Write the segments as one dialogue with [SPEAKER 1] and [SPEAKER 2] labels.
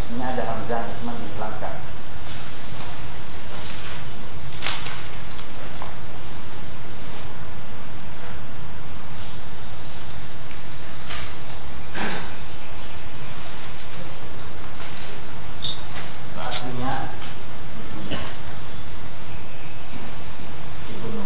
[SPEAKER 1] Aslinya ada hamzahnya cuma dihilangkan. Aslinya Ibnu.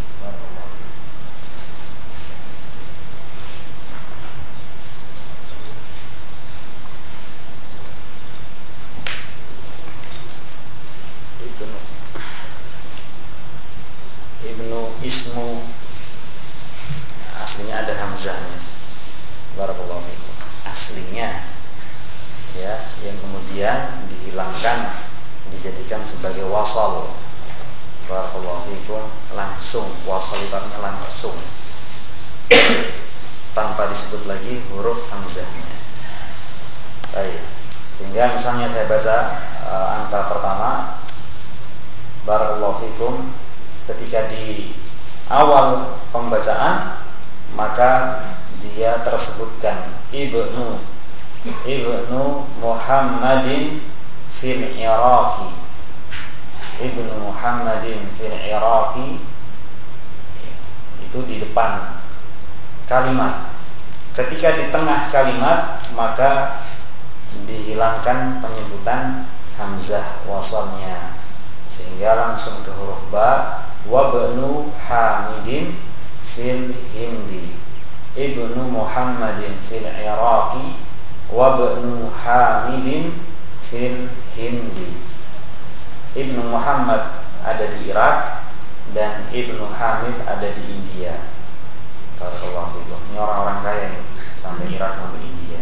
[SPEAKER 1] Ibnu ismu, aslinya ada hamzahnya. Barakallahu fikum. Aslinya ya, yang kemudian dihilangkan dijadikan sebagai wasal. Barakallahu fikum, langsung, wasal itu artinya langsung tanpa disebut lagi huruf hamzahnya. Baik. Sehingga misalnya saya baca angka pertama, barakallahu fikum, ketika di awal pembacaan maka dia tersebutkan Ibnu Muhammadin fil Iraqi. Ibnu Muhammadin fil Iraqi itu di depan kalimat. Ketika di tengah kalimat maka dihilangkan penyebutan hamzah wasalnya sehingga langsung ke huruf ba. Wabnu Hamidin fil Hindi. Ibnu Muhammadin fil Iraqi wabnu Hamidin fil Hindi. Ibnu Muhammad ada di Irak dan Ibnu Hamid ada di India. Barakallahu fikum. Ini orang-orang kaya nih, sampai Irak sampai India.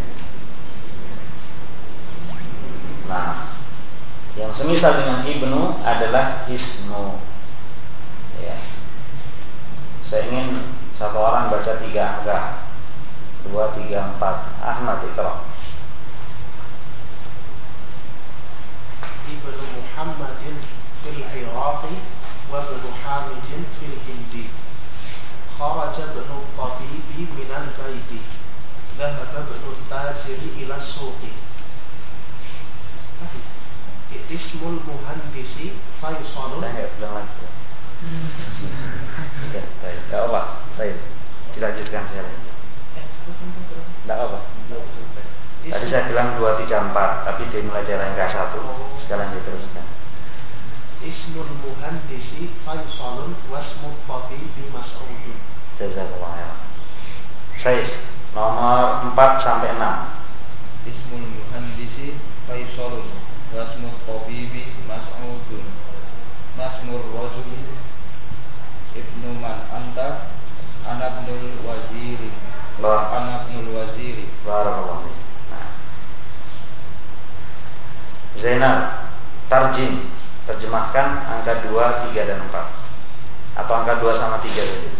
[SPEAKER 1] Nah, yang semisal dengan Ibnu adalah ismu. Ya. Saya ingin satu orang baca 3 angka 2, 3, 4. Ahmad, ikra.
[SPEAKER 2] Ibnu Muhammadin fil Iraqi wa ibnu Hamidin fil Hindi. Kharaja ibnu tabibi minal baiti. Dhahaba ibnu tajiri ila suqi. Ismul muhandisi Faisalun.
[SPEAKER 1] Saya enggak bilang lagi. Baik, enggak apa. Baik. Dilanjutkan sekali. Enggak apa. Tadi saya bilang 2, 3, 4, tapi dimulai dari angka 1. Sekarang diteruskan.
[SPEAKER 2] Ismul muhandisi Faisalun wasmut tabibi Mas'udun.
[SPEAKER 1] Jazakallahu khairan. Syekh, nomor 4 sampai 6.
[SPEAKER 3] Ismul muhandisi Faisalun wasmut tabibi Mas'udun. Nasmur rajuli Ibnu man anta anabnul waziri. Anabnul waziri.
[SPEAKER 1] Barakallahu fiik. Nah. Zainal, tarjim, terjemahkan angka 2, 3 dan 4. Atau angka 2 sama 3 saja.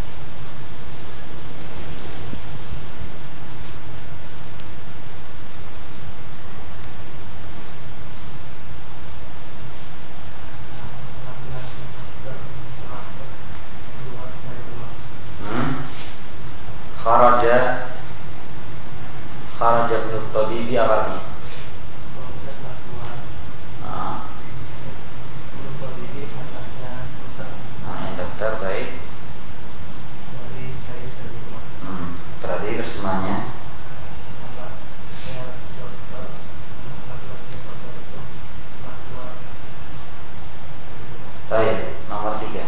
[SPEAKER 1] Kharaja ibnu tabibi apa artinya? Yang dokter, baik. Berarti terjemahnya baik, nomor 3.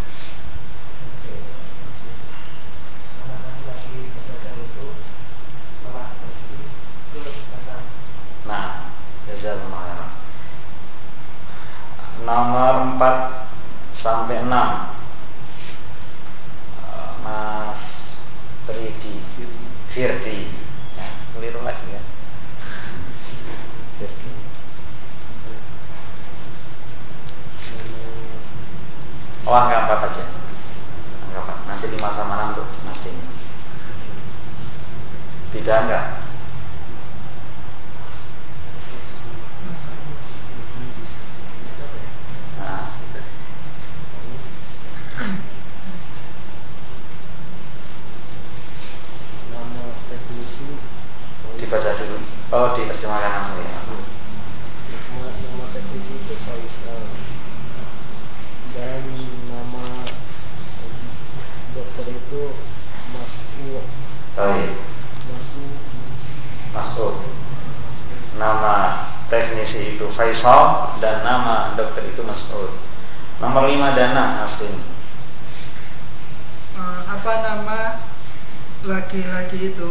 [SPEAKER 1] Nah, jazakumullah khairan. Nomor 4 sampai 6. Mas Firdi. Ya, keliru lagi ya. Firdi. Oh, angka 4 aja. Angka 4. Nanti 5 sama 6 untuk Mas Denny. Tidak angka. Dibaca dulu. Oh, diterjemahkan langsung ya. nama teknisi itu Faisal dan nama dokter itu Mas'ud. Nomor 5 dan 6 Astin.
[SPEAKER 4] Apa nama laki-laki itu?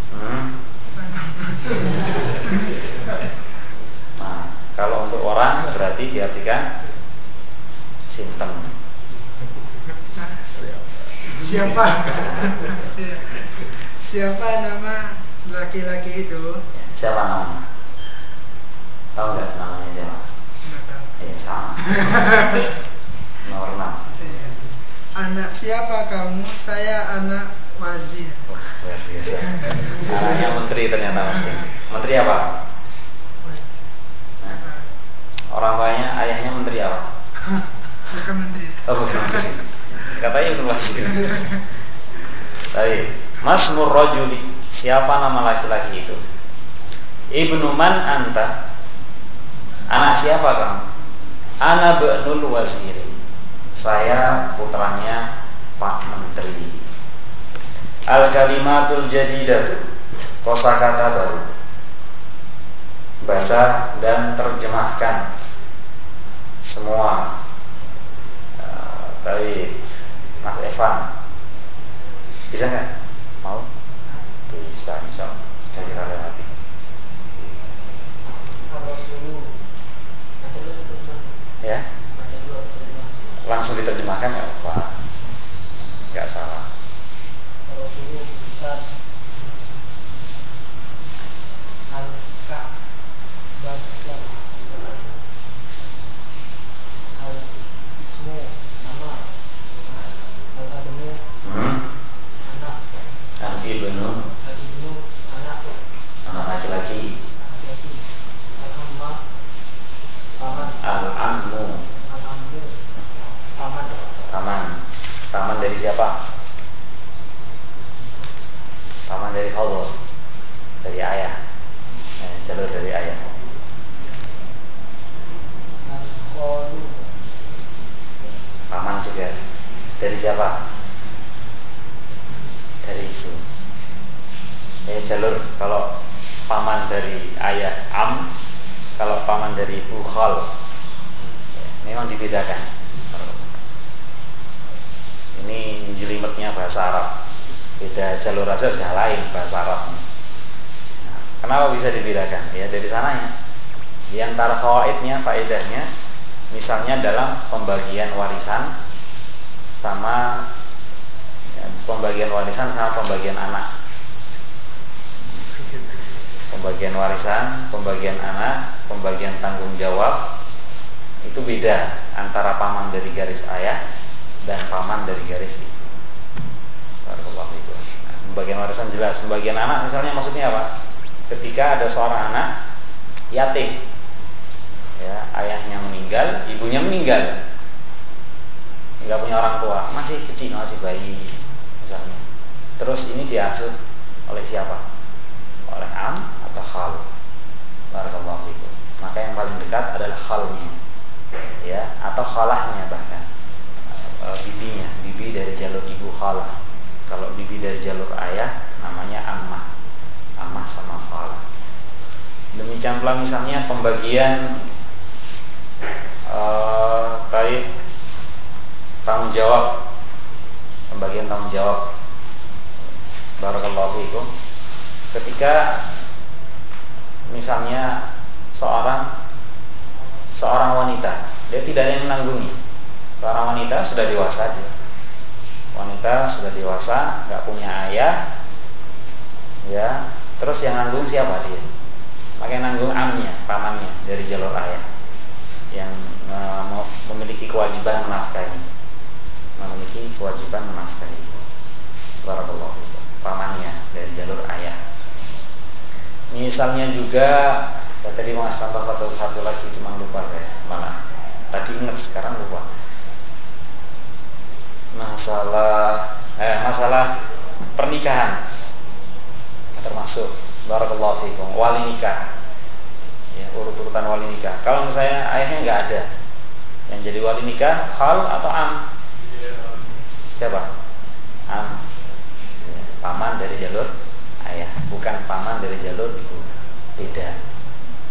[SPEAKER 1] Nah, kalau untuk orang berarti diartikan sinten.
[SPEAKER 4] Siapa nama laki-laki itu?
[SPEAKER 1] Siapa namanya? Tahu nggak namanya siapa?
[SPEAKER 4] Nggak tahu.
[SPEAKER 1] Sama. Nomor 6.
[SPEAKER 4] Anak siapa kamu? Saya anak wazir.
[SPEAKER 1] Luar biasa. Anaknya menteri ternyata Mas. Menteri apa? Orang tuanya, ayahnya menteri apa?
[SPEAKER 4] Bukan menteri.
[SPEAKER 1] Oh, bukan menteri. Katanya Ibnu Wazir. Baik. Masmur rajuli, siapa nama laki-laki itu? Ibnu man anta? Anak siapa kamu? Ana ba'nul wazir. Saya putranya Pak Menteri. Al-kalimatul jadidatu, kosakata baru. Baca dan terjemahkan semua. Baik, Mas Evan, bisa nggak? Mau? Bisa, insyaallah. Sudah kita lewati. Ya? Langsung diterjemahkan nggak apa? Nggak salah.
[SPEAKER 5] Kalau dulu bisa al-ka baca al-ismu nama al-abnu anak
[SPEAKER 1] Al-ibnu anak laki-laki.
[SPEAKER 5] al-amma paman
[SPEAKER 1] Al-ammu paman. Paman dari siapa? Paman dari Allah, dari ayah. Jalur dari ayah. Paman juga dari siapa? Dari ibu. Jalur kalau paman dari ayah am, kalau paman dari ibu khal. Memang dibedakan. Ini jelimetnya bahasa Arab. Beda jalur aja sudah lain bahasa Arabnya. Nah, kenapa bisa dibedakan? Ya dari sananya. Di antara faedahnya, misalnya dalam pembagian warisan sama pembagian anak. Pembagian warisan, pembagian anak, pembagian tanggung jawab itu beda antara paman dari garis ayah dan paman dari garis ibu. Nah, pembagian warisan jelas. Pembagian anak misalnya maksudnya apa? Ketika ada seorang anak yatim, ya, ayahnya meninggal, ibunya meninggal, nggak punya orang tua, masih kecil, masih bayi misalnya. Terus ini diasuh oleh siapa? Oleh am atau khal. Barakallahu fikum. Maka yang paling dekat adalah khalnya, ya, atau khalahnya bahkan. Bibinya, bibi dari jalur ibu khalah. Kalau bibi dari jalur ayah namanya ammah. Ammah sama khalah. Demikian pula misalnya pembagian tanggung jawab. Pembagian tanggung jawab. Barakallahu fikum. Ketika misalnya seorang wanita, dia tidak ada yang menanggungi. Seorang wanita sudah dewasa dia. Wanita sudah dewasa, nggak punya ayah, ya. Terus yang nanggung siapa dia? Maka yang nanggung amnya, pamannya dari jalur ayah, yang memiliki kewajiban menafkahi. Barakallahu fikum. Pamannya dari jalur ayah. Misalnya juga, saya tadi mau ngasih contoh satu lagi, cuma lupa saya. Mana? Tadi ingat, sekarang lupa. Masalah pernikahan termasuk, barakallahu fikum, wali nikah, ya, urut-urutan wali nikah. Kalau misalnya ayahnya nggak ada, yang jadi wali nikah khal atau am? Siapa? Am, ya, paman dari jalur ayah, bukan paman dari jalur ibu. Beda.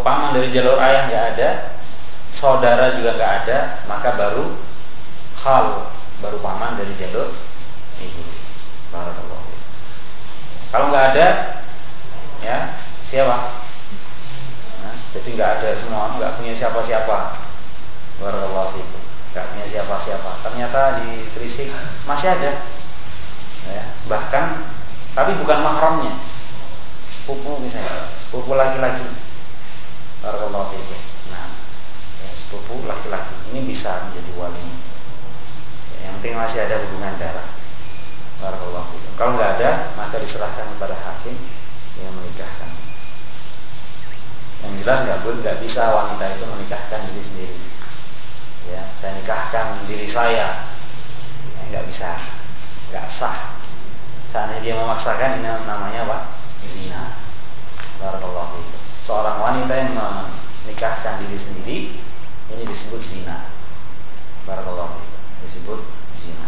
[SPEAKER 1] paman dari jalur ayah nggak ada, saudara juga nggak ada, maka baru khal, baru paman dari jalur ibu. Barakallahu. Kalau nggak ada, ya siapa? Nah, jadi nggak ada semua, nggak punya siapa-siapa. Barakallahu fikum. Nggak punya siapa-siapa. Ternyata di Gresik masih ada. Ya, bahkan tapi bukan mahramnya. Sepupu misalnya, sepupu laki-laki. Barakallahu fikum. Nah, ya, sepupu laki-laki ini bisa menjadi wali. Ya, yang penting masih ada hubungan darah. Barakallahu fikum. Kalau nggak ada, maka diserahkan kepada hakim yang menikahkan. Yang jelas nggak bisa wanita itu menikahkan diri sendiri. Ya, saya nikahkan diri saya, ya, nggak bisa, nggak sah. Seandainya dia memaksakan, ini namanya apa? Zina. Barakallahu fikum. Seorang wanita yang menikahkan diri sendiri, ini disebut zina. Barakallahu fikum. Disebut zina.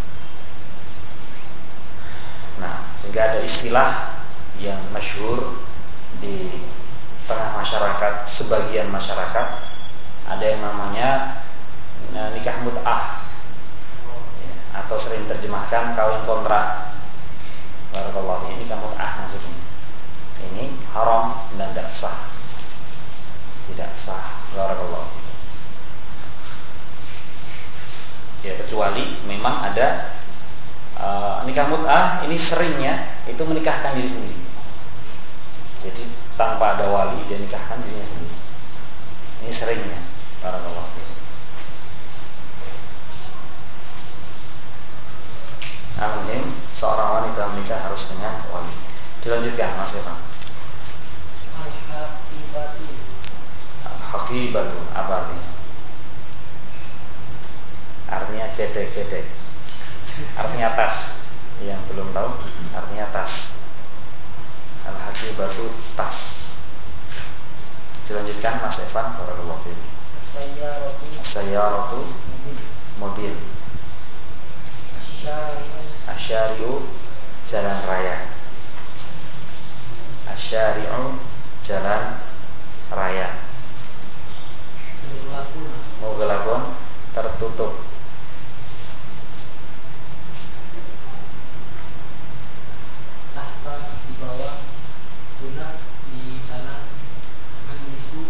[SPEAKER 1] Nah, sehingga ada istilah yang masyhur di tengah masyarakat, sebagian masyarakat, ada yang namanya nikah mut'ah, ya, atau sering terjemahkan kawin kontrak. Barakallahu, ini nikah mut'ah maksudnya. Ini haram dan tidak sah. Tidak sah. Barakallahu. Ya, kecuali memang ada nikah mut'ah, ini seringnya itu menikahkan diri sendiri. Jadi tanpa ada wali dia nikahkan dirinya sendiri. Ini seringnya. Barakallahu. Alhamdulillah, seorang wanita menikah harus dengan wali. Dilanjutkan Mas Evan. Al-haqibatu apa artinya? Artinya gedek-gedek. Artinya tas. Yang belum tahu, artinya tas. Al-haqibatu tas. Dilanjutkan Mas Evan. Barakallahu fiik. As-sayyaratu mobil. Asyari'u jalan raya. Asyari'u jalan raya. Mughlaqun tertutup.
[SPEAKER 5] Tahta di bawah, guna di sana, muhandisu,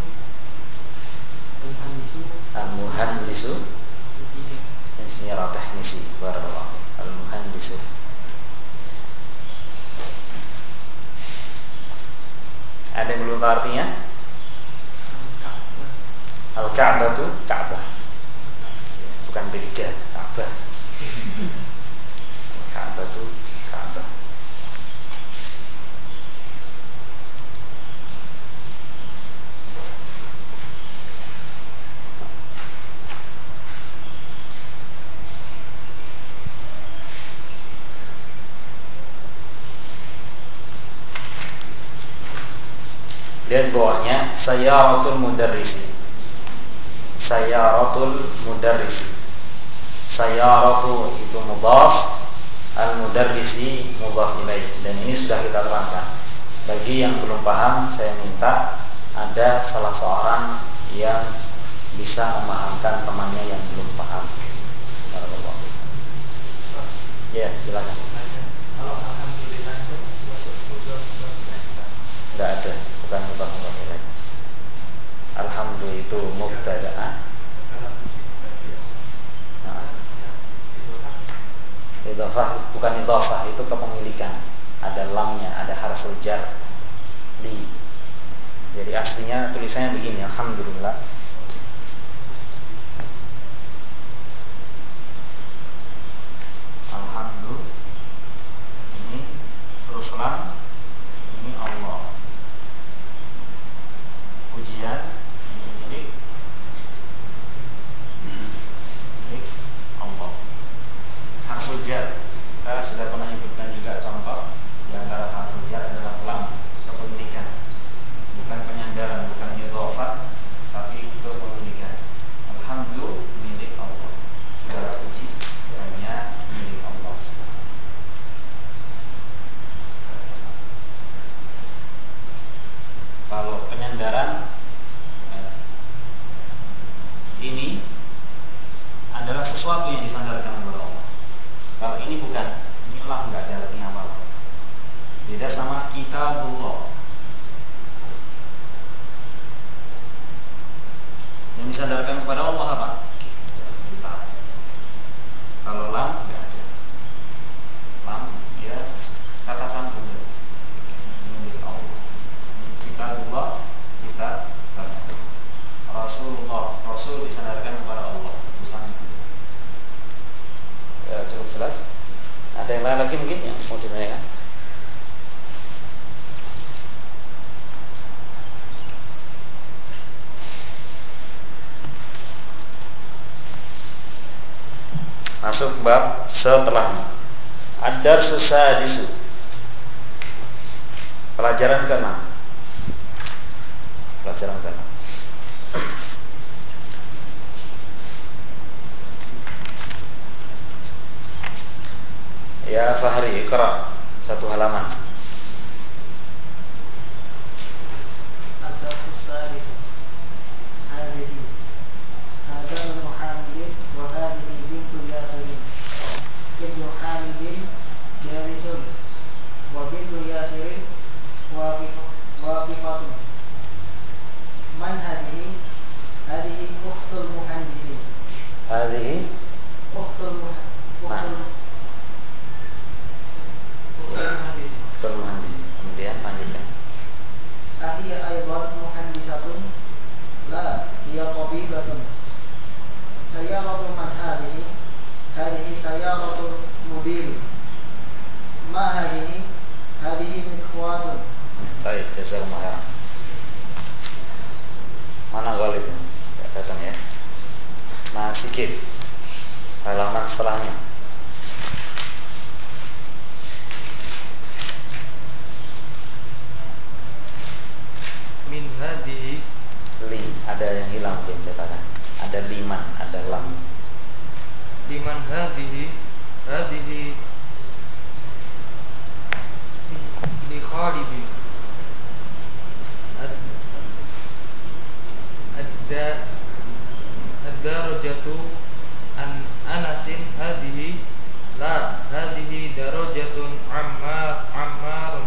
[SPEAKER 1] Al-muhandisu insinyur teknisi. Barakallahu. Al-muhandisu. Ada yang belum tahu artinya? Al-Ka'batu Ka'bah. Bukan beda, Ka'bah. Al-Ka'batu Ka'bah. Lihat bawahnya, sayyaratul mudarrisi. Sayyaratul mudarrisi. Sayyaratu itu mudhaf, al-mudarrisi mudhaf ilaih. Dan ini sudah kita terangkan. Bagi yang belum paham, saya minta ada salah seorang yang bisa memahamkan temannya yang belum paham. Ya, silakan.
[SPEAKER 2] Kalau alhamdulillah itu
[SPEAKER 1] Enggak ada, bukan mudhaf ilaih. Alhamdulillah itu mubtada. Idhofah bukan idhofah, itu kepemilikan. Ada lamnya, ada harful jar li. Jadi aslinya tulisannya begini, alhamdulillah. Alhamdulillah. Ini terus lam, ini Allah. Pujian ini milik Allah. Harful jar, kita sudah pernah sebutkan juga contoh. Di antara harful jar adalah lam, kepemilikan, bukan penyandaran, bukan idhofah, tapi kitabullah. Yang disandarkan kepada Allah apa? Kitab. Kalau lam tidak ada. Lam ya kata sambung saja. Milik Allah. Kitabullah, kitab Allah. Rasulullah, Rasul disandarkan kepada Allah. Utusan itu. Ya, cukup jelas. Ada yang lain lagi mungkin yang mau ditanyakan? Masuk bab setelahnya. Ad-darsu sadisu. Pelajaran ke-6. Pelajaran ke-6. Ya Fahri, Iqra. Satu halaman.
[SPEAKER 5] Ad-darsu sadisu. Hadhihi Hadha Muhammadin wa hadhihi bintu Yasirin. Ibnu Hamidin jalisun wa bintu Yasirin waqifatun. Man hadhihi? Hadhihi ukhtul muhandisin.
[SPEAKER 1] Hadhihi
[SPEAKER 5] Ukhtul muhandisin.
[SPEAKER 1] Ukhtul muhandisin. Kemudian lanjutkan.
[SPEAKER 5] Ahiya aydan muhandisatun. La hiya tabibatun. Sayyaratu man hadhihi? Hadhihi sayyaratu mudir. Ma hadhihi? Hadhihi mikhwatun.
[SPEAKER 1] Baik, jazakumullah khairan. Mana Ghalib? Ya, datang ya. Nah, sikit halaman setelahnya.
[SPEAKER 3] Min hadihi,
[SPEAKER 1] Li, ada yang hilang mungkin cetakan. Ada liman, ada lam.
[SPEAKER 3] liman hadihi, hadihi li Khalidin. Ad-darajatu an Anasin hadihi. La, hadihi darajatun Ammarin.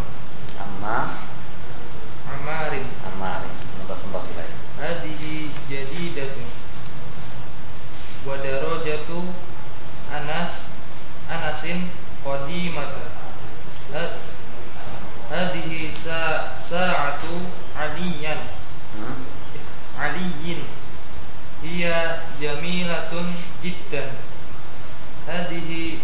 [SPEAKER 1] Amari. Mudhaf ilaih.
[SPEAKER 3] Hadihi jadidatun. Wa darajatu Anasin qadimatun. Hadihi sa'atu aliyan. Aliyin. Hiya jamilatun jiddan. Hadihi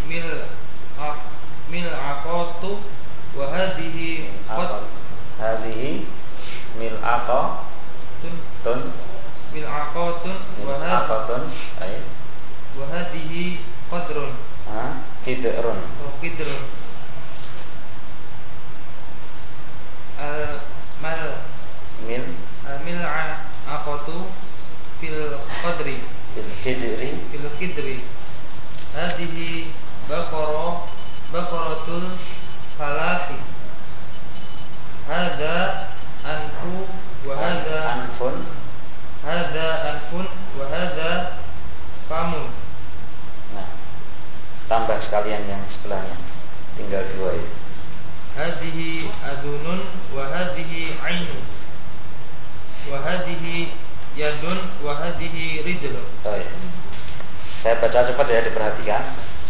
[SPEAKER 3] mil'aqatu wa hadihi
[SPEAKER 1] Hadhihi mil'aqatun
[SPEAKER 3] mil'aqatun wa hadihi qadrun.
[SPEAKER 1] Qidrun.
[SPEAKER 3] Qidrun. Mil'aqatu fil qidri. Hadihi baqaratul falahi. Hadza anfu wa hadza
[SPEAKER 1] anfun.
[SPEAKER 3] Hadza anfun wa hadza famun.
[SPEAKER 1] Nah, tambah sekalian yang sebelahnya. Tinggal 2 itu.
[SPEAKER 3] Hadihi adunun wa hadihi ainun. Wa hadihi yadun wa hadihi rijlun.
[SPEAKER 1] Baik. Saya baca cepat ya, diperhatikan.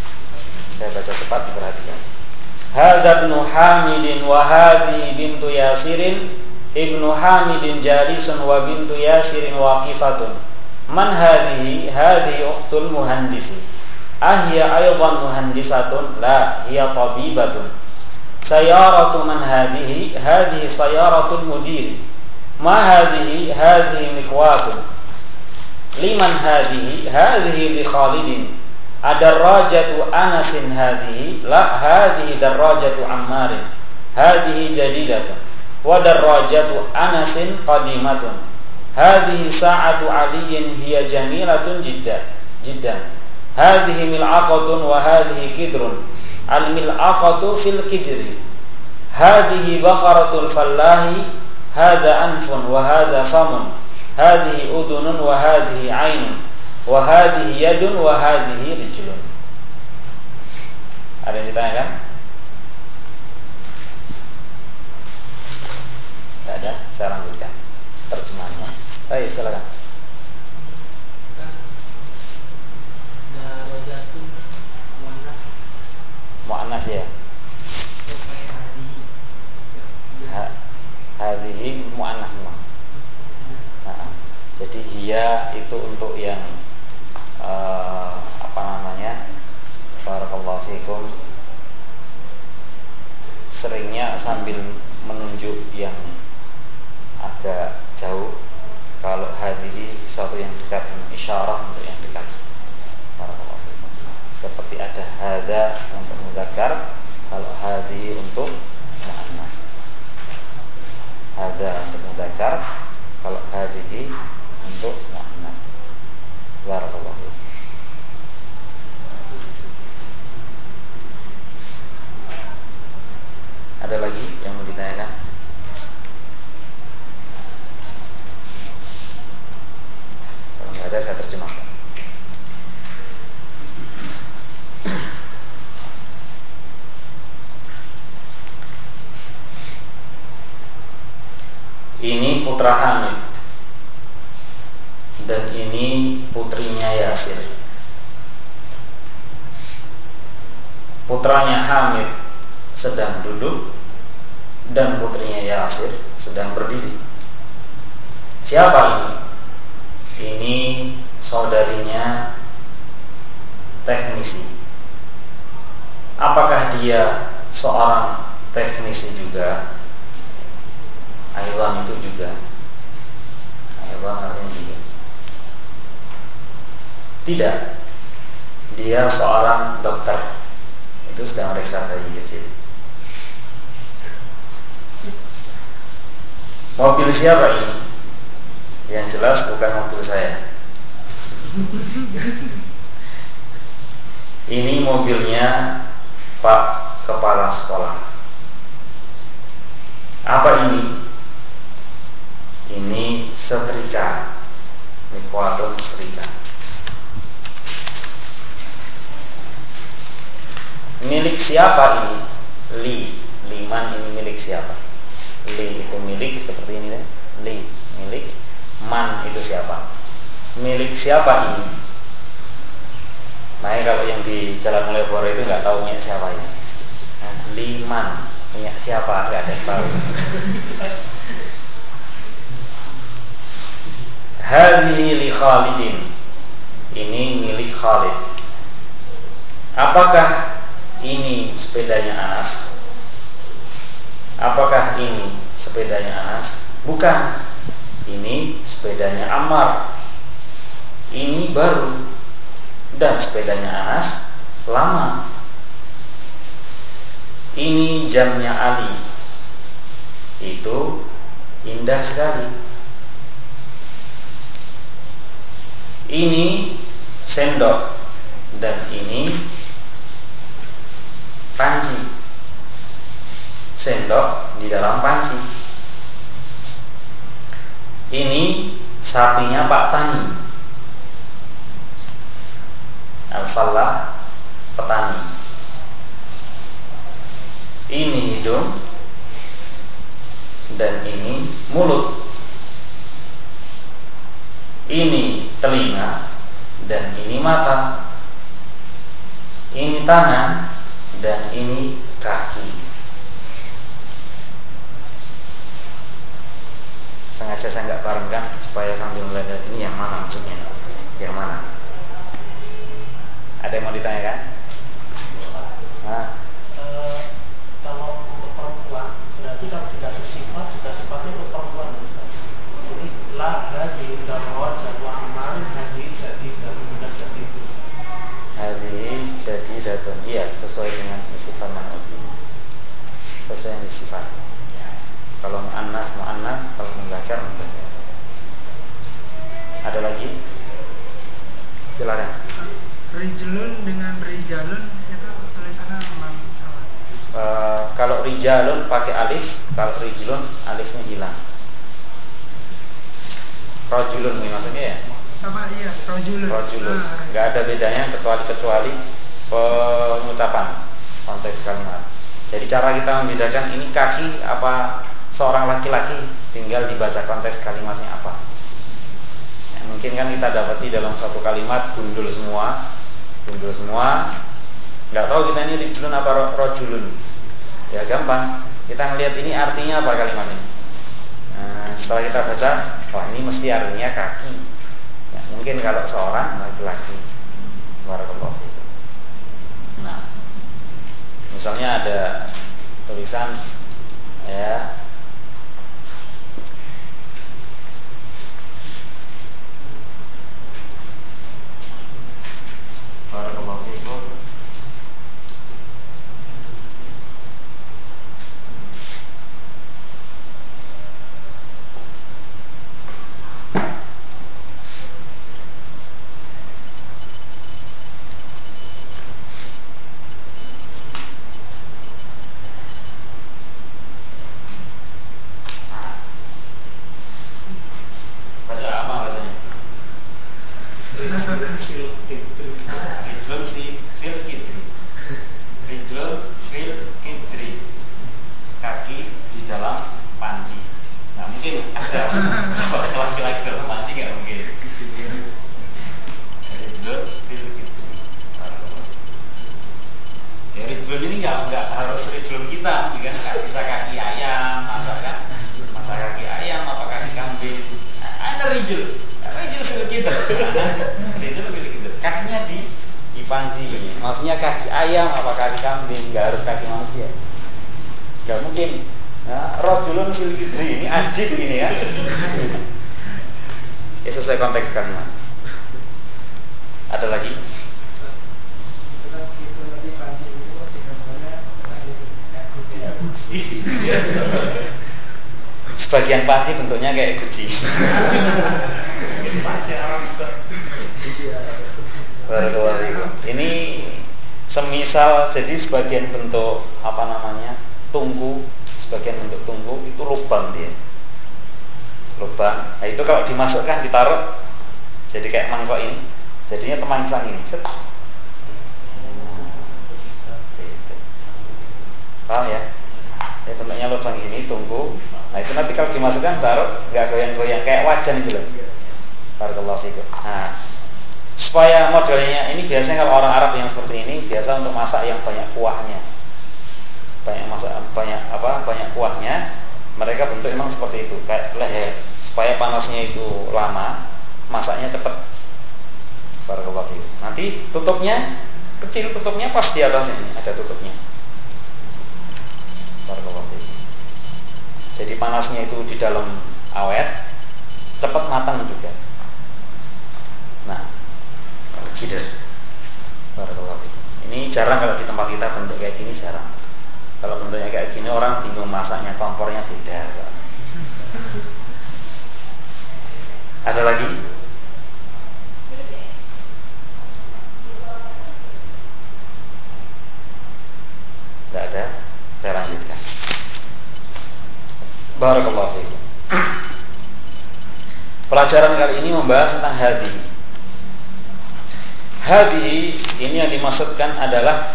[SPEAKER 1] Hadza ibnu Hamidin wa hadhihi bintu Yasirin. Ibnu Hamidin jalisun wa bintu Yasirin waqifatun. Man hadhihi? Hadhihi ukhtul muhandisi. Ahiya aydan muhandisatun? La, hiya tabibatun. Sayaratu man hadhihi? Hadhihi sayaratul mudiri. Ma hadhihi? Hadhihi mikwatun. Liman hadhihi? Hadhihi li Khalidin. Adarrajatu Anasin hadhihi? La, hadhihi darrajatu Ammarin. Hadhihi jadidatun. Wa darrajatu Anasin qadimatun. Hadhihi sa'atu Aliyin hiya jamilatun jiddan. Hadhihi mil'aqatun wa hadhihi kidrun. Al-mil'aqatu fil kidri. Hadhihi bakharatul fallahi. Hadha anfun wa hadha famun. Hadhihi udunun wa hadhihi ainun. Wa hadhihi yadun wa hadhihi rijlun. Ada yang ditanyakan? ada, saya lanjutkan terjemahannya. Baik, silakan.
[SPEAKER 6] Darajatun
[SPEAKER 1] Muannas ya. Hadhihi muannas semua. Nah, jadi hiya itu untuk yang barakallahu fikum, seringnya sambil menunjuk yang agak jauh. Kalau hadhihi sesuatu yang dekat, isyarah untuk yang dekat. Barakallahu fikum. Seperti ada hadza untuk mudzakkar, kalau hadhihi untuk muannas. Hadza untuk mudzakkar, kalau hadhihi untuk muannas. Barakallahu fikum. Ada lagi yang mau ditanyakan? Kalau nggak ada, saya terjemahkan. Ini putra Hamid dan ini putrinya Yasir. Putranya Hamid sedang duduk dan putrinya Yasir sedang berdiri. Siapa ini? Ini saudarinya teknisi. Apakah dia seorang teknisi juga? Aywan itu juga. Aywan artinya juga. Tidak. Dia seorang dokter. Itu sedang meriksa bayi kecil. Mobil siapa ini? Yang jelas bukan mobil saya. Ini mobilnya Pak Kepala Sekolah. Apa ini? Ini setrika, mikwaton setrika. Milik siapa ini? Liman ini milik siapa? Li itu milik seperti ini kan? Li milik. Man itu siapa? Milik siapa ini? Makanya kalau yang di Jalan Malioboro itu nggak tahu punya siapa ini. Liman punya siapa? Nggak ada yang tahu. Hadhihi li Khalidin. Ini milik Khalid. Apakah ini sepedanya Anas? Apakah ini sepedanya Anas? Bukan. Ini sepedanya Ammar. Ini baru. Dan sepedanya Anas lama. Ini jamnya Ali. Itu indah sekali. Ini sendok dan ini panci. Sendok di dalam panci. Ini sapinya Pak Tani. Al-Fallah, petani. Ini hidung dan ini mulut. Ini telinga dan ini mata. Ini tangan dan ini kaki. Sengaja saya nggak barengkan supaya sambil melihat ini yang mana maksudnya, yang mana. Ada yang mau ditanyakan? Nah.
[SPEAKER 2] Kalau untuk perempuan berarti kalau dikasih sifat juga sifatnya untuk perempuan. Jadi la hadhi darajatu Ammarin hadhi jadidatun, bukan jadidun.
[SPEAKER 1] Hadhi jadidatun, iya, sesuai dengan sifat man'uti, sesuai dengan sifat. Kalau mu'annas, kalau mudzakkar. Ada lagi? Silakan.
[SPEAKER 4] Rijlun dengan rijalun itu tulisannya memang salah.
[SPEAKER 1] Kalau rijalun pakai alif, kalau rijlun alifnya hilang. Rajulun maksudnya ya?
[SPEAKER 4] Apa iya, rajulun.
[SPEAKER 1] Enggak ada bedanya kecuali pengucapan konteks kalimat. Jadi cara kita membedakan ini kaki apa seorang laki-laki, tinggal dibaca konteks kalimatnya apa. Ya, mungkin kan kita dapati dalam satu kalimat gundul semua, nggak tahu kita ini rijlun apa rojulun. Ya gampang, kita ngelihat ini artinya apa kalimat ini. Nah, setelah kita baca, wah ini mesti artinya kaki. Ya, mungkin kalau seorang laki-laki. Barakallahu fiikum. Nah, misalnya ada tulisan ya barakallahu fiikum. Baca apa bacanya? Rijlun fil kidri. Rijlun fil kidri. Kaki di dalam panci. Nah mungkin ada seorang laki-laki dalam panci nggak mungkin. Rijlun fil kidri. Ya rijlun ini nggak harus rijlun kita, juga nggak bisa kaki ayam, masak kaki ayam apa kaki kambing. Ada rijl fil kidri. Rijl fil kidri. Kakinya di panci. Maksudnya kaki ayam apa kaki kambing, nggak harus kaki manusia. Nggak mungkin. Nah, rojulun fil kidri ini ajib ini ya. Ya sesuai konteks kalimat. Ada lagi? Sebagian panci bentuknya kayak guci. Ini semisal jadi sebagian bentuk apa namanya tungku, sebagian bentuk tungku itu lubang dia, lubang. Nah itu kalau dimasukkan ditaruh jadi kayak mangkok ini, jadinya temangsang ini. Paham ya? Ya bentuknya lubang gini tungku. Nah itu nanti kalau dimasukkan taruh nggak goyang-goyang kayak wajan itu loh. Barakallahu fikum. Nah, supaya modelnya ini biasanya kalau orang Arab yang seperti ini biasa untuk masak yang banyak kuahnya. Banyak kuahnya. Mereka bentuk memang seperti itu, kayak leher. Supaya panasnya itu lama, masaknya cepat. Barakallahu fikum. Nanti tutupnya kecil, tutupnya pas di atasnya ini ada tutupnya. Barakallahu fikum. Jadi panasnya itu di dalam awet, cepat matang juga. Nah, kidr. Barakallahu fikum. Ini jarang kalau di tempat kita bentuk kayak gini jarang. Kalau bentuknya kayak gini orang bingung masaknya, kompornya beda. Ada lagi? Tidak ada. Saya lanjutkan. Barakallahu fikum. Pelajaran kali ini membahas tentang hadi. Hadi ini yang dimaksudkan adalah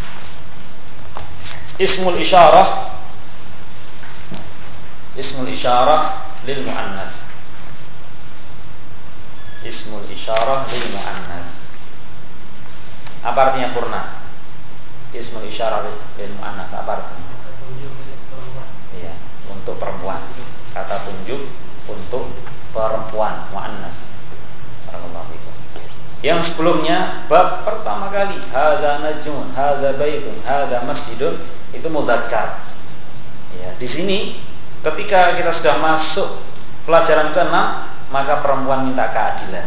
[SPEAKER 1] ismul isyarah lil muannats. Ismul isyarah lil muannats. Apa artinya purna? Ismul isyarah lil muannats apa artinya? Iya, untuk perempuan. Kata tunjuk untuk perempuan, muannats. Barakallahu fikum. Yang sebelumnya bab pertama kali hadza najmun, hadza baitun, hadza masjidun itu mudzakkar. Ya, di sini ketika kita sudah masuk pelajaran ke-6 maka perempuan minta keadilan.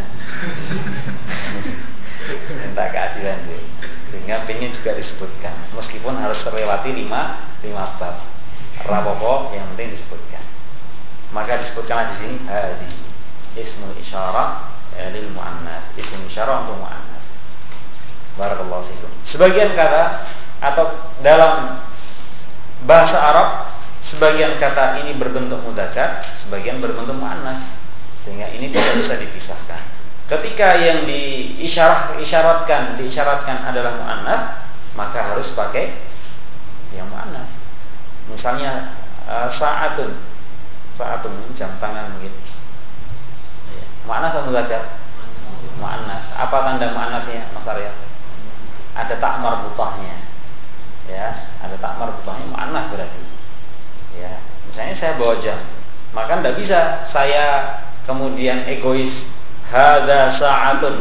[SPEAKER 1] Minta keadilan deh. Sehingga pengen juga disebutkan meskipun harus terlewati 5 bab. Rapopo yang penting disebutkan. Maka disebutkanlah di sini hadi ismul isyarah lil muannats, isim isyarah untuk muannats. Barakallahu fikum. Sebagian kata atau dalam bahasa Arab sebagian kata ini berbentuk mudzakkar, sebagian berbentuk muannats. Sehingga ini tidak bisa dipisahkan. Ketika yang diisyaratkan adalah muannats, maka harus pakai yang muannats. Misalnya saatun. sa'atun jam tangan mungkin. Ya. Mu'annas atau mudzakkar? Mu'annas. Apa tanda mu'annasnya Mas Arya? Ada tak marbutahnya. Ya, ada tak marbutahnya mu'annas berarti. Ya, misalnya saya bawa jam, maka tidak bisa saya kemudian egois hada sa'atun.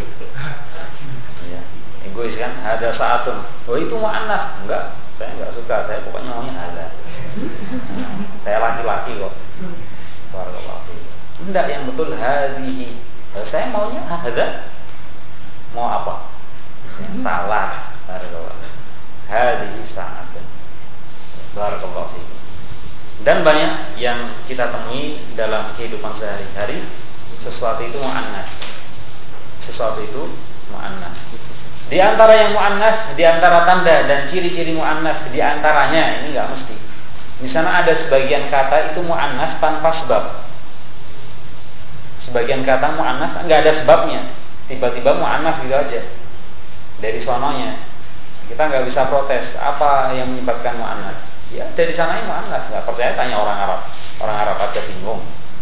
[SPEAKER 1] Ya, egois kan, hada sa'atun. Oh itu mu'annas. Enggak, saya enggak suka. Saya pokoknya maunya hada. Nah, saya laki-laki kok. Barakallahu fiik. Enggak, yang betul hadhihi. Saya maunya hada. Mau apa? Salah. Barakallahu. Hadhihi sa'atun. Barakallahu fiik. Dan banyak yang kita temui dalam kehidupan sehari-hari, sesuatu itu mu'annas. Sesuatu itu mu'annas. Di antara yang mu'annas, di antara tanda dan ciri-ciri mu'annas, di antaranya ini enggak mesti. Misalnya ada sebagian kata itu mu'annas tanpa sebab. Sebagian kata mu'annas enggak ada sebabnya. Tiba-tiba mu'annas gitu aja. Dari sononya. Kita enggak bisa protes apa yang menyebabkan mu'annas. Ya dari sananya mu'annas, nggak percaya tanya orang Arab. Orang Arab aja bingung.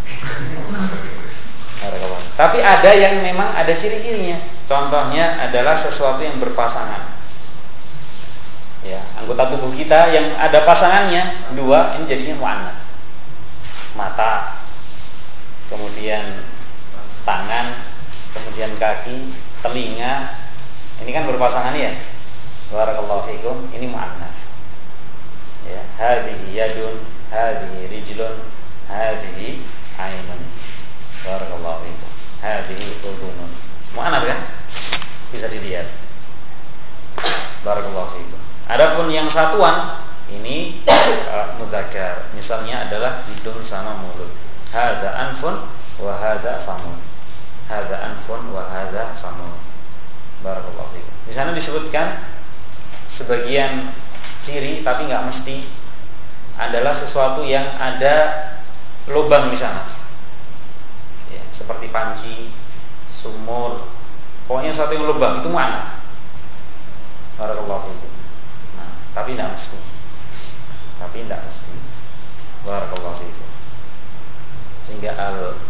[SPEAKER 1] Tapi ada yang memang ada ciri-cirinya. Contohnya adalah sesuatu yang berpasangan. Ya, anggota tubuh kita yang ada pasangannya dua, ini jadinya mu'annas. Mata, kemudian tangan, kemudian kaki, telinga. Ini kan berpasangan ya. Barakallahu fikum, ini mu'annas. Ya, hadhihi yadun, hadhihi rijlun, hadhihi ainun. Barakallahu fikum. Hadhihi udhunun. Mu'annas kan? Bisa dilihat. Barakallahu fikum. Adapun yang satuan ini mudzakkar. Misalnya adalah hidung sama mulut. Hadza anfun wa hadza famun. Hadza anfun wa hadza famun. Barakallahu fikum. Di sana disebutkan sebagian ciri tapi nggak mesti adalah sesuatu yang ada lubang di sana, ya, seperti panci, sumur, pokoknya sesuatu yang lubang itu mu'annas. Barakallahu fikum. Nah, tapi tidak mesti. Barakallahu fikum. Sehingga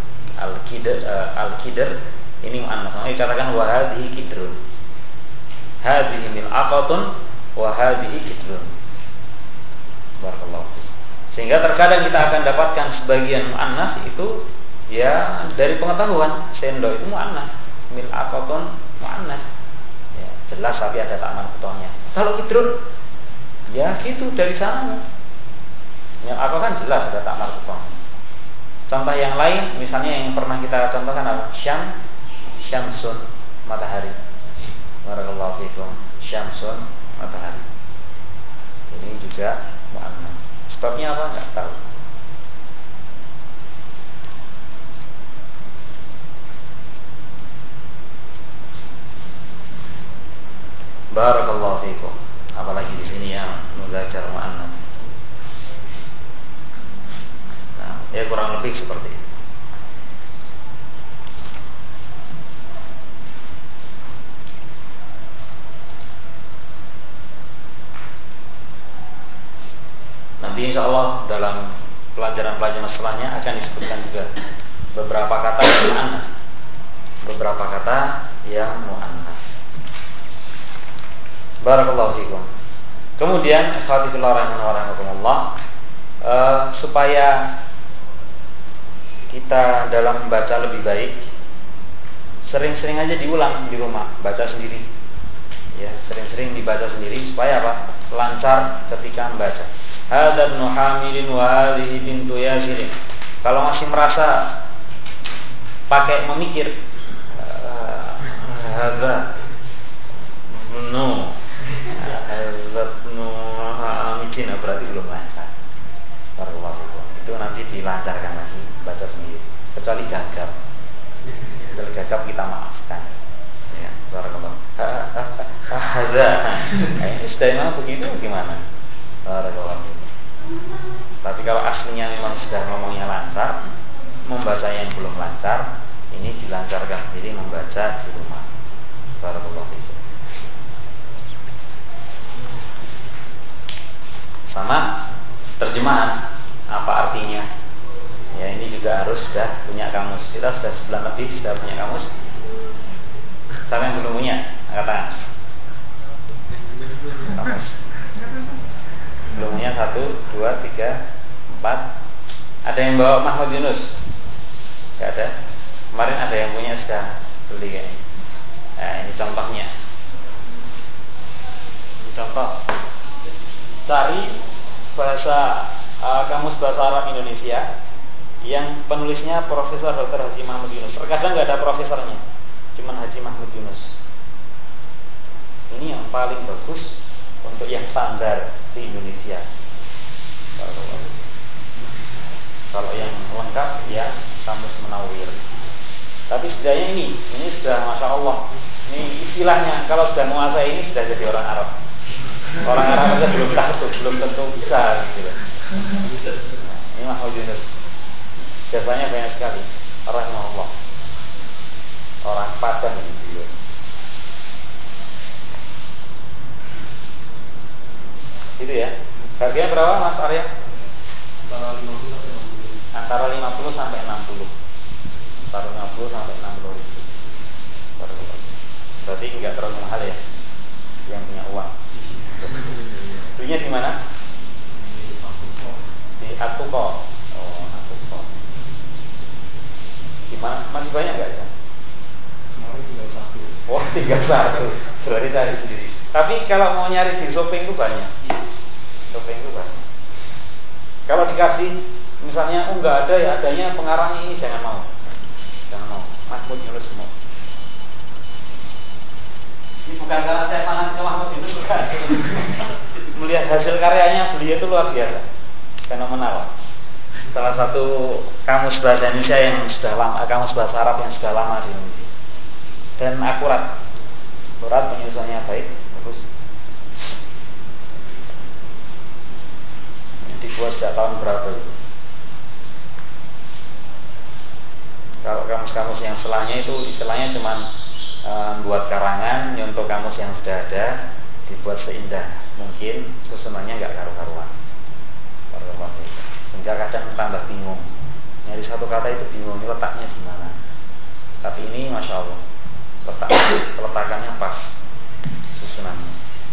[SPEAKER 1] al-kidr ini mu'annas. Makanya dikatakan wa hadhihi kidrun. Hadhihi mil'aqatun wa hadhihi kidrun. Barakallahu fiik. Sehingga terkadang kita akan dapatkan sebagian mu'annas itu ya dari pengetahuan. Sendok itu mu'annas, mil'aqatun mu'annas. Ya, jelas tapi ada tak marbutohnya. Kalau kidrun ya gitu dari sana. Mil'aqah kan jelas ada tak marbutohnya. Contoh yang lain misalnya yang pernah kita contohkan apa? Syamsun, matahari. Barakallahu fiikum. Syamsun, matahari. Ini juga mu'annas. Sebabnya apa? Enggak tahu. Barakallahu fiikum. Apalagi di sini yang mudzakkar mu'annas. Nah, ya kurang lebih seperti itu. Nanti insya Allah dalam pelajaran-pelajaran setelahnya akan disebutkan juga beberapa kata yang mu'annas. Beberapa kata yang mu'annas. Barakallahu fikum. Kemudian ikhwati fillah rahimakumullah, supaya kita dalam membaca lebih baik, sering-sering aja diulang di rumah, baca sendiri. Ya, sering-sering dibaca sendiri supaya apa? Lancar ketika membaca. Hadza ibnu Hamidin wa hadhihi bintu Yasirin. Kalau masih merasa pakai memikir hadza ibnu Hamidin berarti belum lancar. Itu nanti dilancarkan lagi baca sendiri. Kecuali gagap. Kecuali gagap kita maafkan. Ya, barakallahu. Hadza. Ini sudah memang begitu gimana? Barakallahu. Tapi kalau aslinya memang sudah ngomongnya lancar, membaca yang belum lancar, ini dilancarkan. Jadi membaca di rumah. Barakallahu fiikum. Sama terjemahan, apa artinya? juga harus sudah punya kamus. Kita sudah sebulan lebih sudah punya kamus. Siapa yang belum punya? Angkat tangan. Kamus. Belum punya 1, 2, 3, 4. Ada yang bawa Mahmud Yunus? Gak ada. Kemarin ada yang punya sudah beli kayaknya. Nah, ini contohnya. Ini contoh. Cari kamus bahasa Arab Indonesia yang penulisnya Profesor Dr. Haji Mahmud Yunus. Terkadang nggak ada profesornya, cuman Haji Mahmud Yunus. Ini yang paling bagus untuk yang standar di Indonesia. Kalau yang lengkap ya Kamus Munawwir. Tapi setidaknya ini sudah Masya Allah. Ini istilahnya kalau sudah menguasai ini sudah jadi orang Arab. Orang Arab saja belum tentu bisa gitu. Ini Mahmud Yunus. Jasanya banyak sekali. Rahimahullah. Orang Padang ini beliau. Itu ya. Harganya berapa Mas Arya? Antara 50 sampai 60. Antara 50 sampai 60 ribu. Berarti enggak terlalu mahal ya. Yang punya uang. Belinya di mana? Di Atuko. Oh, Atuko. Gimana? Masih banyak enggak ya?
[SPEAKER 2] Kemarin tinggal 1.
[SPEAKER 1] Oh, tinggal 1. Berarti cari sendiri. Tapi kalau mau nyari di shopping itu banyak. Shopping itu banyak. Kalau dikasih misalnya enggak ada ya adanya pengarangnya ini jangan mau. Jangan mau. Mahmud Yunus semua. Ini bukan karena saya fanatik ke Mahmud Yunus, bukan. Melihat hasil karyanya beliau itu luar biasa, fenomenal. Salah satu kamus bahasa Indonesia yang sudah lama, kamus bahasa Arab yang sudah lama di Indonesia. Dan akurat, penyusunannya baik, bagus. Dibuat sejak tahun berapa itu? Kalau kamus-kamus yang setelahnya itu istilahnya cuma buat karangan, nyontoh kamus yang sudah ada, dibuat seindah mungkin, susunannya nggak karu-karuan. Sehingga kadang tambah bingung. Nyari satu kata itu bingung, ini letaknya di mana. Tapi ini Masya Allah, peletakannya pas, susunannya.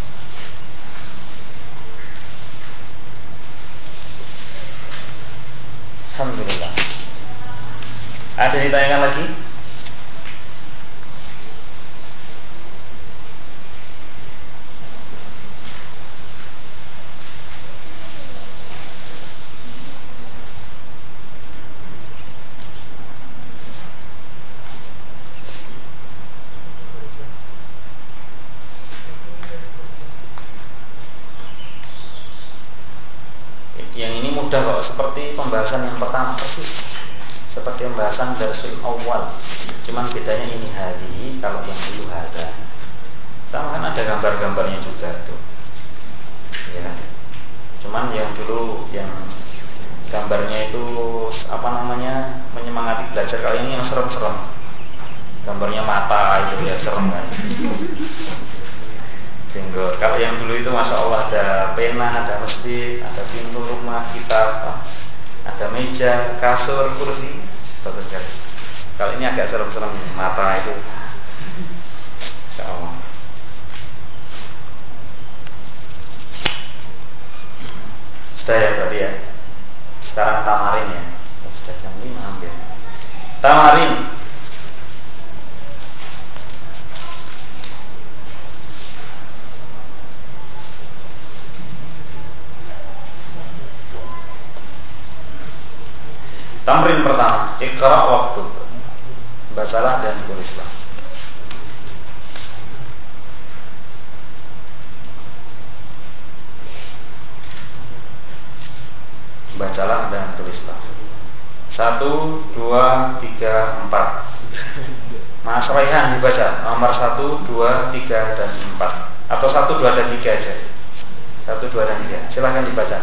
[SPEAKER 1] Alhamdulillah. Ada yang ditanyakan lagi? Yang ini mudah kok, seperti pembahasan yang pertama persis. Seperti pembahasan darsul awal. Cuman bedanya ini hadihi, kalau yang dulu hada. Sama kan ada gambar-gambarnya juga tuh. Ya. Cuman yang dulu yang gambarnya itu menyemangati belajar. Kali ini yang serem-serem. Gambarnya mata itu ya serem kan. Sehingga kalau yang dulu itu Masya Allah ada pena, ada masjid, ada pintu rumah, kitab, ada meja, kasur, kursi, bagus sekali. Kalau ini agak serem-serem, mata itu Masya Allah. Sudah ya berarti ya. Sekarang tamarin ya. Sudah jam 5 hampir. Tamarin. Tamrin pertama, Iqra waktu. Bacalah dan tulislah. Bacalah dan tulislah. 1, 2, 3, 4. Mas Raihan dibaca nomor 1, 2, 3, dan 4. Atau 1, 2, dan 3 aja. 1, 2, dan 3. Silahkan dibaca.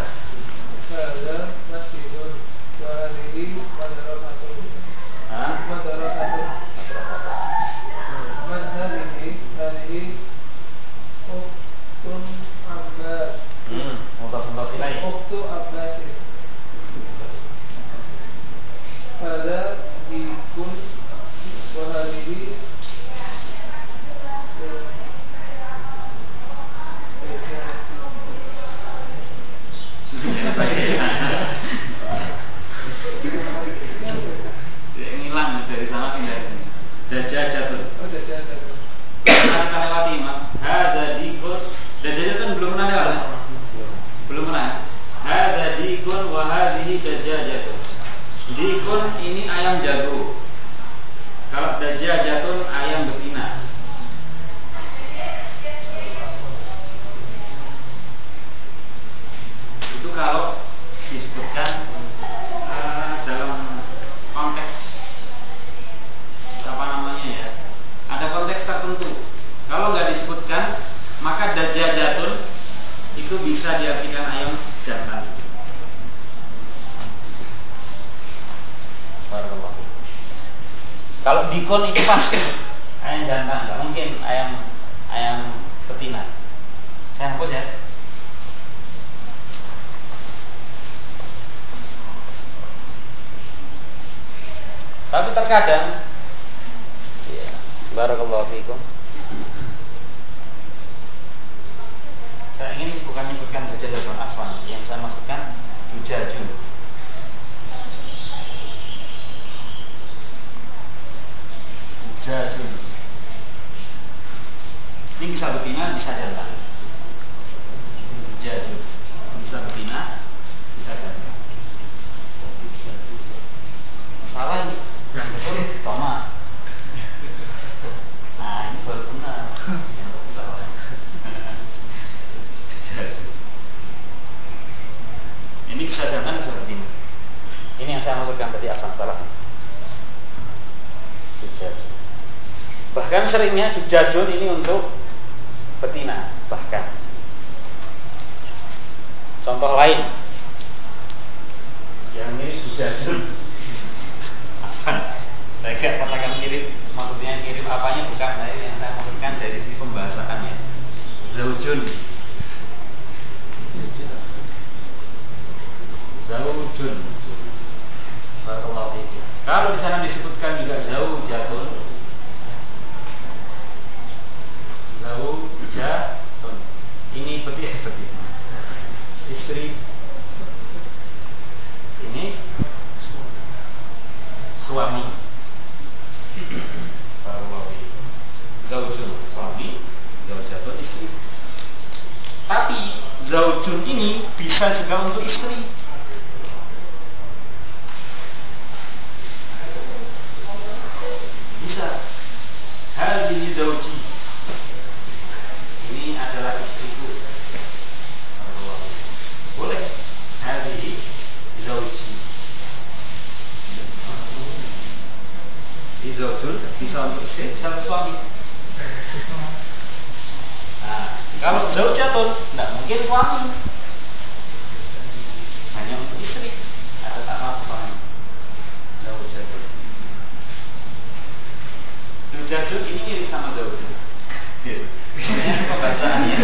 [SPEAKER 2] هذا ديك وهذه
[SPEAKER 1] Ngilang dari sana pindah ke sini. Dajajatun.
[SPEAKER 2] Oh, dajajatun.
[SPEAKER 1] Kita lewati Imam. Hada dikun. Dajajatun belum pernah lewat. Belum pernah. Hada dikun wa hadhihi dajajatun. Dikun ini ayam jago. Kalau dajajatun ayam betina. Itu kalau disebutkan dalam konteks apa namanya ya, ada konteks tertentu. Kalau nggak disebutkan, maka dajajatun itu bisa diartikan ayam jantan. Kalau dikon itu pasti ayam jantan, nggak mungkin ayam betina. Saya hapus ya. Tapi terkadang ya, barakallahu fikum. Saya ingin bukan menyebutkan dajajatun, afwan. Yang saya maksudkan dujajun. Dujajun. Ini bisa betina, bisa jantan. Dujajun. Bisa betina, bisa jantan. Salah ini. Yang betul Toma. Nah ini baru benar. Yang betul salah. Ini bisa jantan, bisa betina. Ini yang saya maksudkan tadi akan salah. Dujajun. Bahkan seringnya dujajun ini untuk betina. Bahkan contoh lain yang mirip dujajun. Saya kira katakan mirip, maksudnya mirip apanya bukan, tapi yang saya maksudkan dari sisi pembahasannya. Zaujun. Zaujun. Barakallahu fiik. Kalau di sana disebutkan juga zaujatun. Zaujatun. Ini betina. Istri. Ini suami. Zaujun suami, zaujatun istri. Tapi zaujun ini bisa juga untuk istri. Bisa. Hadhihi zauji. Ini adalah istriku. Boleh. Hadhihi zauji. Zaujun bisa untuk istri, bisa untuk suami. Nah, kalau zaujatun tidak mungkin suami, hanya untuk istri. Ada tak suami. Zaujatun. Zaujatun ini mirip sama zaujun. Ini pembahasannya.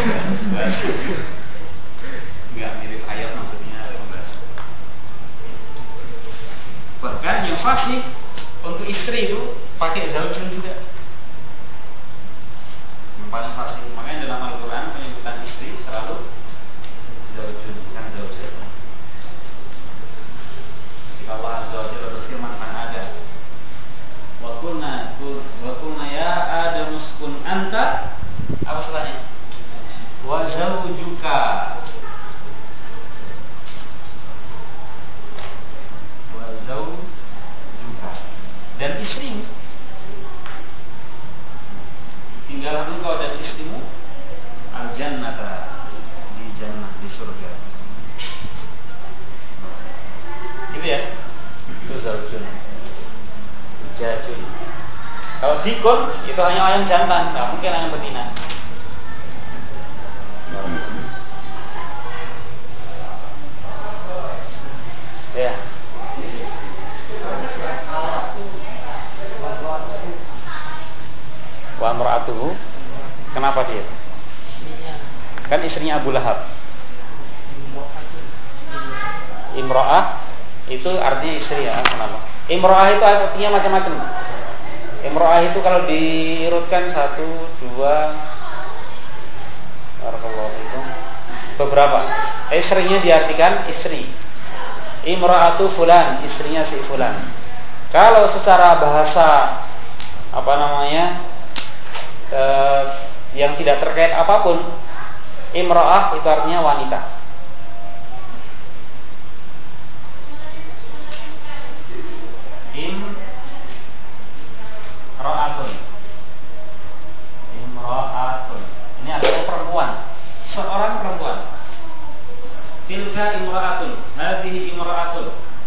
[SPEAKER 1] Enggak mirip ayat maksudnya pembahasan. Bahkan yang fasih untuk istri itu pakai zaujun juga. Yang paling fasih. Makanya dalam Al-Quran penyebutan istri selalu zaujun, bukan zaujatun. Ketika Allah Azza wa Jalla berfirman tentang Adam, wa kunna ya Adam uskun anta, apa setelahnya? Wa zaujuka. Wa zaujuka. Dan istrimu. Tinggallah engkau dan istrimu al-jannata, di jannah, di surga. Gitu ya. Itu zaujun. Dujajun. Kalau dikun itu hanya ayam jantan, nggak mungkin ayam betina. Ya. Wa imra'atuhu. Kenapa dia? Kan istrinya Abu Lahab. Imra'ah itu artinya istri Iya, kenapa? Imro'ah itu artinya macam-macam. Imro'ah itu kalau diurutkan 1, 2, beberapa. Istrinya diartikan istri. Imra'atu fulan, istrinya si fulan. Kalau secara bahasa yang tidak terkait apapun, imra'ah itu artinya wanita. Imra'atun. Ini artinya perempuan. Seorang perempuan. Tilka imra'atun, hadhihi imra'atun.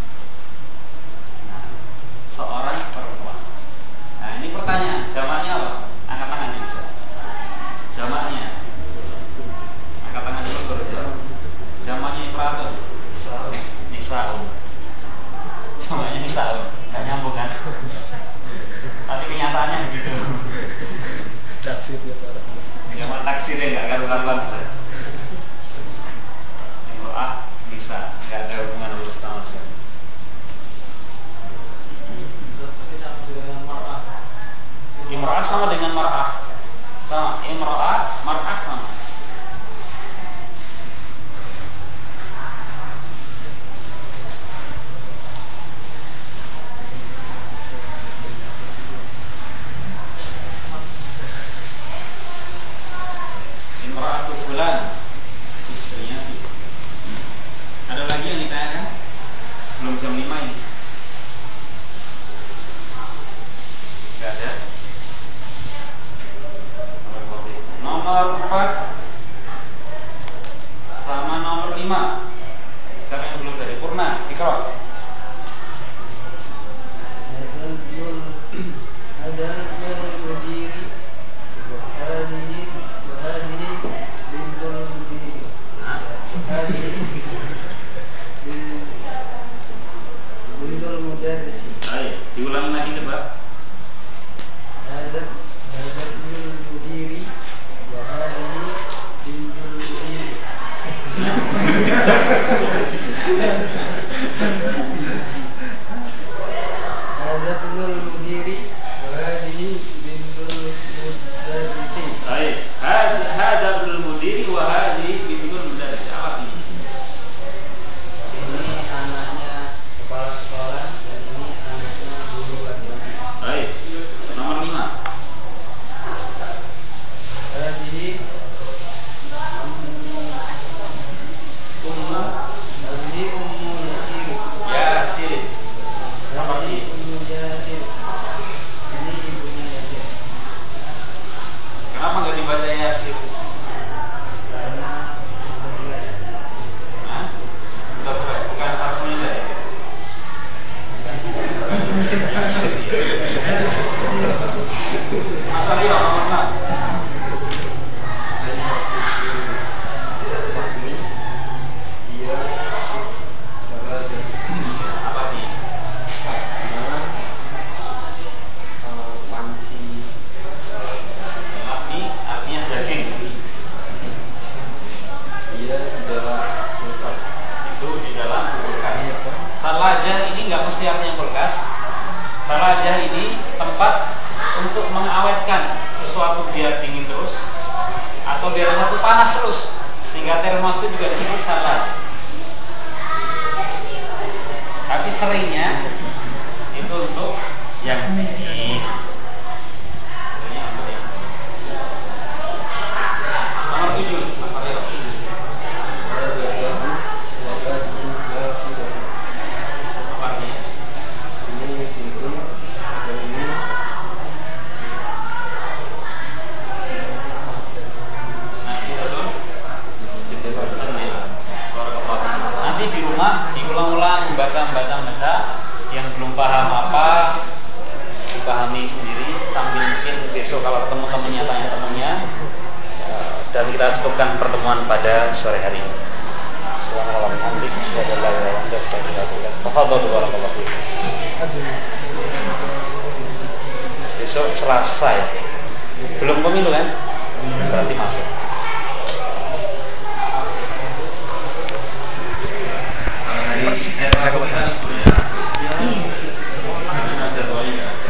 [SPEAKER 1] Nah, seorang perempuan. Nah, ini pertanyaan, jamaknya apa? Angkat tangan yang bisa. Jamaknya. Angkat tangan dulu baru jawab. Jamaknya imra'atun. Nisa'un. Jamaknya nisa'un. Enggak nyambung kan? Tapi kenyataannya begitu.
[SPEAKER 2] Taksirnya Pak.
[SPEAKER 1] Jamak taksirnya enggak karuan-karuan sudah. Imra'ah bisa, enggak ada hubungan urut sama sekali.
[SPEAKER 5] Tapi sama juga dengan mar'ah.
[SPEAKER 1] Imra'ah sama dengan mar'ah. Sama, imra'ah, mar'ah sama. Imra'atu fulan, istrinya sih. Ada lagi yang ditanyakan sebelum jam 5 ini? Enggak ada. Nomor 4 sama nomor 5. Siapa yang belum dari Purna? Ikra.
[SPEAKER 3] Ada mudiri hadhihi wa hadhihi bintul mudiri. Hadhihi bintul mudarris.
[SPEAKER 1] Ayo, diulangi lagi coba.
[SPEAKER 3] Ada bintul mudiri wa hadhihi bintul mudiri. Ada bintul mudiri wa hadhihi bintul mudarris.
[SPEAKER 1] Baik, hada bintul mudiri wa hadhihi bintul mudarris. Apa ini?
[SPEAKER 3] Ini anaknya kepala sekolah dan ini anaknya guru laki-laki.
[SPEAKER 1] Baik. Nomor 5.
[SPEAKER 3] Hadhihi ummu Yasir.
[SPEAKER 1] Ya, Sirin. Nomor
[SPEAKER 3] Hadhihi
[SPEAKER 1] 3.
[SPEAKER 3] ummu Yasir. Ini ibunya Yasir.
[SPEAKER 1] Kenapa enggak dibaca Yasir?
[SPEAKER 3] Karena sudah jelas.
[SPEAKER 1] Hah? Bukan harful ya. Asal ya, nomor 6. Apa nih? Ini artinya daging. Itu di dalam kulkas. Salajah ini nggak mesti artinya kulkas. Salajah ini tempat untuk mengawetkan sesuatu biar dingin terus atau biar satu panas terus, sehingga termos itu juga disebut salajah. Tapi seringnya itu untuk yang dingin. Seringnya untuk yang dingin. Nomor 7, Mas Aryo. Apa artinya? Nanti di rumah diulang-ulang baca, yang belum paham apa dipahami sendiri sambil mungkin besok kalau ketemu temannya tanya temannya, dan kita cukupkan pertemuan pada sore hari ini. Besok Selasa ya. Belum pemilu kan?